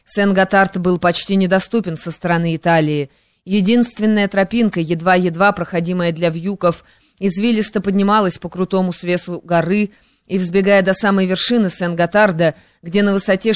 Сен-Готард был почти недоступен со стороны Италии. Единственная тропинка, едва-едва проходимая для вьюков, извилисто поднималась по крутому свесу горы и, взбегая до самой вершины Сен-Готарда, где на высоте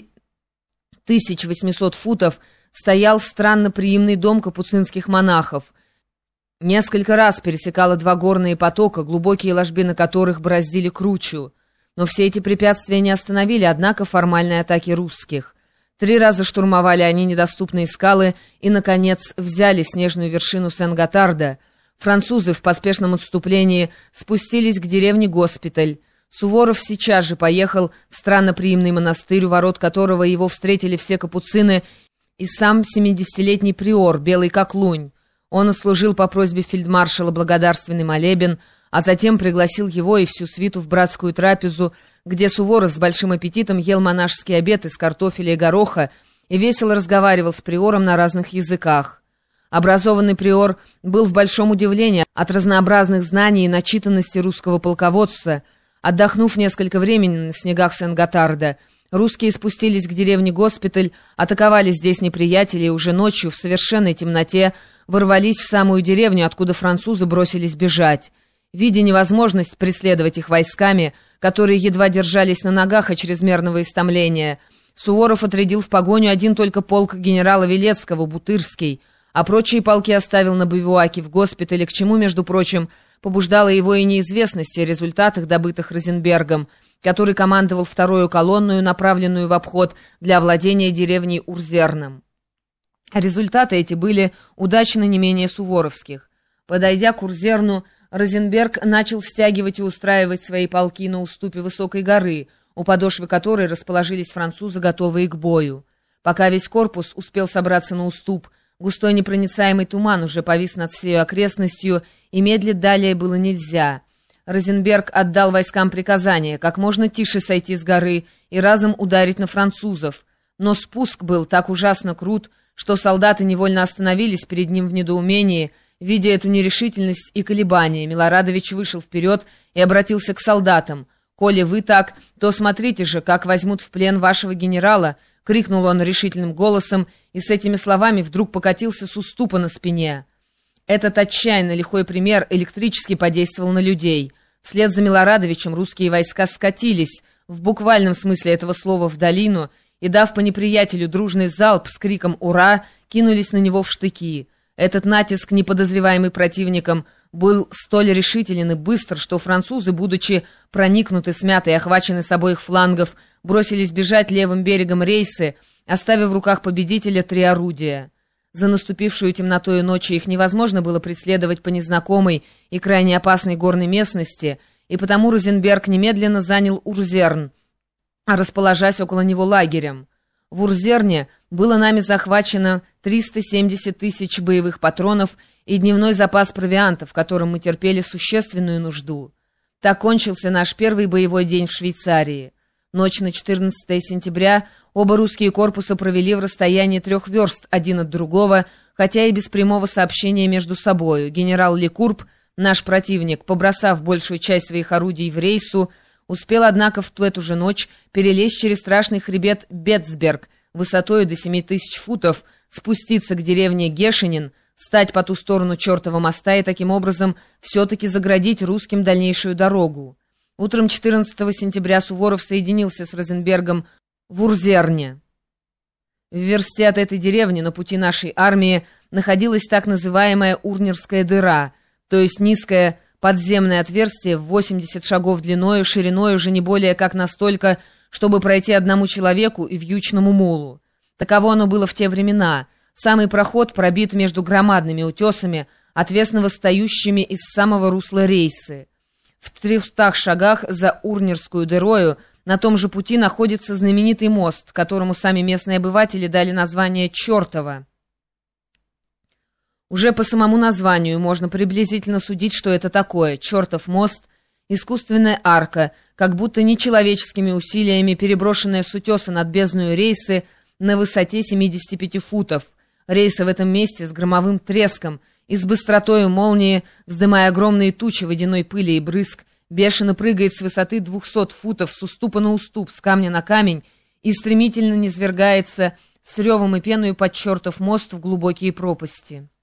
6800 футов стоял странно приимный дом капуцинских монахов. Несколько раз пересекала два горные потока, глубокие ложбины которых бороздили кручу. Но все эти препятствия не остановили, однако, формальной атаки русских. 3 раза штурмовали они недоступные скалы и, наконец, взяли снежную вершину Сен-Готарда. Французы в поспешном отступлении спустились к деревне Госпиталь. Суворов сейчас же поехал в странноприимный монастырь, у ворот которого его встретили все капуцины и сам 70-летний приор, белый как лунь. Он отслужил по просьбе фельдмаршала благодарственный молебен, а затем пригласил его и всю свиту в братскую трапезу, где Суворов с большим аппетитом ел монашеский обед из картофеля и гороха и весело разговаривал с приором на разных языках. Образованный приор был в большом удивлении от разнообразных знаний и начитанности русского полководца. Отдохнув несколько времени на снегах Сен-Готарда, русские спустились к деревне Госпиталь, атаковали здесь неприятелей и уже ночью в совершенной темноте ворвались в самую деревню, откуда французы бросились бежать. Видя невозможность преследовать их войсками, которые едва держались на ногах от чрезмерного истомления, Суворов отрядил в погоню один только полк генерала Велецкого, Бутырский, а прочие полки оставил на бивуаке в госпитале, к чему, между прочим, побуждала его и неизвестность о результатах, добытых Розенбергом, который командовал вторую колонную, направленную в обход для овладения деревней Урзерном. Результаты эти были удачны не менее суворовских. Подойдя к Урзерну, Розенберг начал стягивать и устраивать свои полки на уступе высокой горы, у подошвы которой расположились французы, готовые к бою. Пока весь корпус успел собраться на уступ, густой непроницаемый туман уже повис над всей окрестностью, и медлить далее было нельзя. Розенберг отдал войскам приказание как можно тише сойти с горы и разом ударить на французов. Но спуск был так ужасно крут, что солдаты невольно остановились перед ним в недоумении. Видя эту нерешительность и колебания, Милорадович вышел вперед и обратился к солдатам. «Коли вы так, то смотрите же, как возьмут в плен вашего генерала!» — крикнул он решительным голосом, и с этими словами вдруг покатился с уступа на спине. Этот отчаянно лихой пример электрически подействовал на людей. Вслед за Милорадовичем русские войска скатились, в буквальном смысле этого слова, в долину, и, дав по неприятелю дружный залп с криком «Ура!», кинулись на него в штыки. Этот натиск, неподозреваемый противником, был столь решителен и быстр, что французы, будучи проникнуты, смяты и охвачены с обоих флангов, бросились бежать левым берегом Рейсы, оставив в руках победителя 3 орудия. За наступившую темнотою ночи их невозможно было преследовать по незнакомой и крайне опасной горной местности, и потому Розенберг немедленно занял Урзерн, расположась около него лагерем. В Урзерне было нами захвачено 370 тысяч боевых патронов и дневной запас провианта, в котором мы терпели существенную нужду. Так кончился наш первый боевой день в Швейцарии. Ночь на 14 сентября оба русские корпуса провели в расстоянии 3 верст один от другого, хотя и без прямого сообщения между собою. Генерал Лекурб, наш противник, побросав большую часть своих орудий в Рейсу, успел, однако, в эту же ночь перелезть через страшный хребет Бетцберг, высотою до 7000 футов, спуститься к деревне Гешенин, стать по ту сторону чертова моста и таким образом все-таки заградить русским дальнейшую дорогу. Утром 14 сентября Суворов соединился с Розенбергом в Урзерне. В версте от этой деревни на пути нашей армии находилась так называемая Урнерская дыра, то есть низкая подземное отверстие в 80 шагов длиною, шириною же не более как настолько, чтобы пройти одному человеку и вьючному мулу. Таково оно было в те времена. Самый проход пробит между громадными утесами, отвесно восстающими из самого русла Рейсы. В 300 шагах за Урнерскую дырою на том же пути находится знаменитый мост, которому сами местные обыватели дали название «Чертово». Уже по самому названию можно приблизительно судить, что это такое. Чертов мост — искусственная арка, как будто нечеловеческими усилиями переброшенная с утеса над бездною Рейсы на высоте 75 футов. Рейса в этом месте с громовым треском и с быстротою молнии, вздымая огромные тучи водяной пыли и брызг, бешено прыгает с высоты 200 футов с уступа на уступ, с камня на камень, и стремительно низвергается с ревом и пеной под чертов мост в глубокие пропасти.